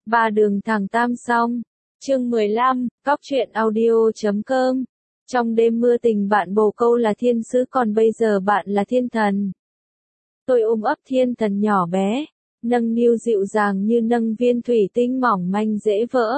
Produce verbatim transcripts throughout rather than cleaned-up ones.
Ba đường thẳng tam song. Chương mười lăm, Cóc truyện audio chấm com. Trong đêm mưa tình bạn bồ câu là thiên sứ còn bây giờ bạn là thiên thần. Tôi ôm ấp thiên thần nhỏ bé, nâng niu dịu dàng như nâng viên thủy tinh mỏng manh dễ vỡ.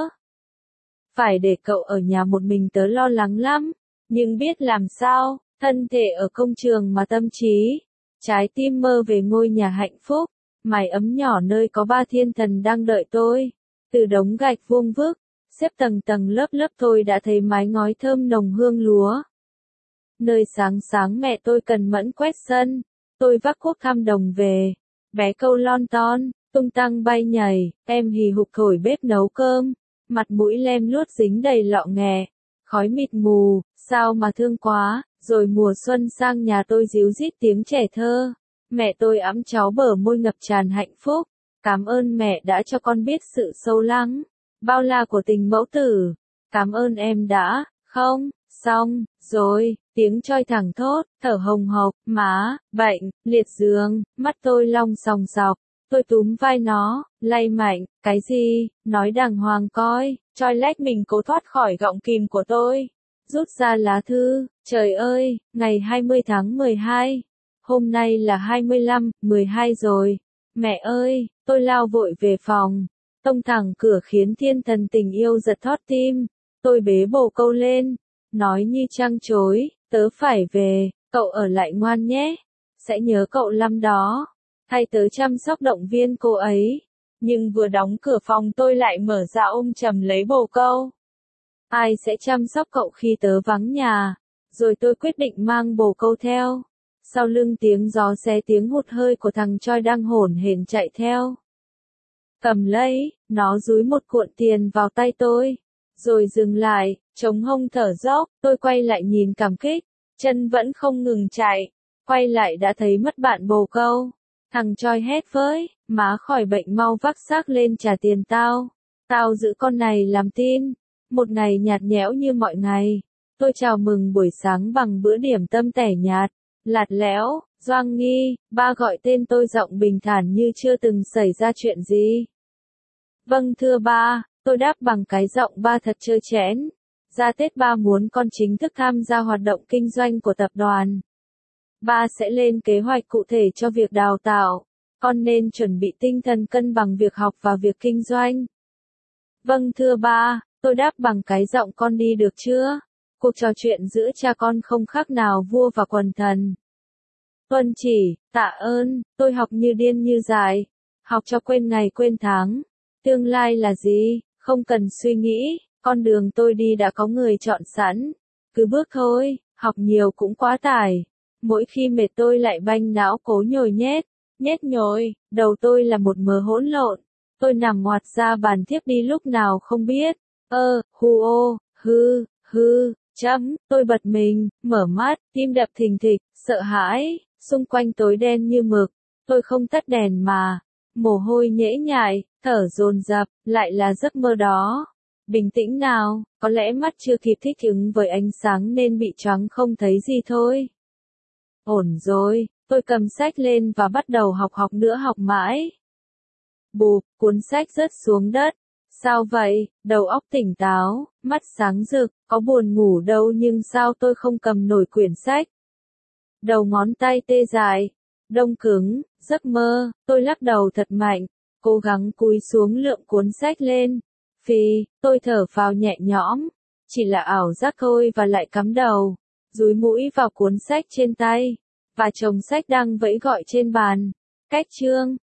Phải để cậu ở nhà một mình tớ lo lắng lắm, nhưng biết làm sao, thân thể ở công trường mà tâm trí, trái tim mơ về ngôi nhà hạnh phúc, mái ấm nhỏ nơi có ba thiên thần đang đợi tôi. Từ đống gạch vuông vức, xếp tầng tầng lớp lớp tôi đã thấy mái ngói thơm nồng hương lúa. Nơi sáng sáng mẹ tôi cần mẫn quét sân, tôi vác cuốc thăm đồng về, bé câu lon ton, tung tăng bay nhảy, em hì hục thổi bếp nấu cơm, mặt mũi lem luốt dính đầy lọ nghè, khói mịt mù, sao mà thương quá, rồi mùa xuân sang nhà tôi díu dít tiếng trẻ thơ, mẹ tôi ẵm cháu bờ môi ngập tràn hạnh phúc, cảm ơn mẹ đã cho con biết sự sâu lắng, bao la của tình mẫu tử, cảm ơn em đã, không, xong, rồi, tiếng choi thẳng thốt, thở hồng hộc, má, bệnh, liệt giường, mắt tôi long sòng sọc, tôi túm vai nó, lay mạnh, cái gì, nói đàng hoàng coi, choi lách mình cố thoát khỏi gọng kìm của tôi, rút ra lá thư, trời ơi, ngày hai mươi tháng mười hai, hôm nay là hai mươi lăm, mười hai rồi, mẹ ơi, tôi lao vội về phòng, tông thẳng cửa khiến thiên thần tình yêu giật thót tim, tôi bế bồ câu lên, nói như trăng trối, tớ phải về, cậu ở lại ngoan nhé, sẽ nhớ cậu lắm đó, thay tớ chăm sóc động viên cô ấy, nhưng vừa đóng cửa phòng tôi lại mở ra ôm chầm lấy bồ câu. Ai sẽ chăm sóc cậu khi tớ vắng nhà, rồi tôi quyết định mang bồ câu theo. Sau lưng tiếng gió xé tiếng hụt hơi của thằng choi đang hổn hển chạy theo. Cầm lấy, nó dúi một cuộn tiền vào tay tôi, rồi dừng lại, chống hông thở dốc, tôi quay lại nhìn cảm kích, chân vẫn không ngừng chạy, quay lại đã thấy mất bạn bồ câu. Thằng choi hét với, má khỏi bệnh mau vác xác lên trả tiền tao, tao giữ con này làm tin, một ngày nhạt nhẽo như mọi ngày, tôi chào mừng buổi sáng bằng bữa điểm tâm tẻ nhạt. Lạt lẽo, Doang Nghi, ba gọi tên tôi giọng bình thản như chưa từng xảy ra chuyện gì. Vâng thưa ba, tôi đáp bằng cái giọng ba thật trơ trẽn. Ra Tết ba muốn con chính thức tham gia hoạt động kinh doanh của tập đoàn. Ba sẽ lên kế hoạch cụ thể cho việc đào tạo. Con nên chuẩn bị tinh thần cân bằng việc học và việc kinh doanh. Vâng thưa ba, tôi đáp bằng cái giọng con đi được chưa? Cuộc trò chuyện giữa cha con không khác nào vua và quần thần. Tuân chỉ, tạ ơn, tôi học như điên như dại, học cho quên ngày quên tháng. Tương lai là gì, không cần suy nghĩ, con đường tôi đi đã có người chọn sẵn. Cứ bước thôi, học nhiều cũng quá tải. Mỗi khi mệt tôi lại banh não cố nhồi nhét, nhét nhồi, đầu tôi là một mớ hỗn lộn. Tôi nằm ngoặt ra bàn thiếp đi lúc nào không biết. Ơ, hu ô, hư, hư. Chấm, tôi bật mình, mở mắt, tim đập thình thịch, sợ hãi, xung quanh tối đen như mực, tôi không tắt đèn mà, mồ hôi nhễ nhại, thở dồn dập, lại là giấc mơ đó. Bình tĩnh nào, có lẽ mắt chưa kịp thích ứng với ánh sáng nên bị choáng không thấy gì thôi. Ổn rồi, tôi cầm sách lên và bắt đầu học học nữa học mãi. Bụp, cuốn sách rớt xuống đất. Sao vậy, đầu óc tỉnh táo, mắt sáng rực, có buồn ngủ đâu nhưng sao tôi không cầm nổi quyển sách. Đầu ngón tay tê dại, đông cứng, giấc mơ, tôi lắc đầu thật mạnh, cố gắng cúi xuống lượm cuốn sách lên. Phì, tôi thở phào nhẹ nhõm, chỉ là ảo giác thôi và lại cắm đầu, dúi mũi vào cuốn sách trên tay, và chồng sách đang vẫy gọi trên bàn. Cách chương,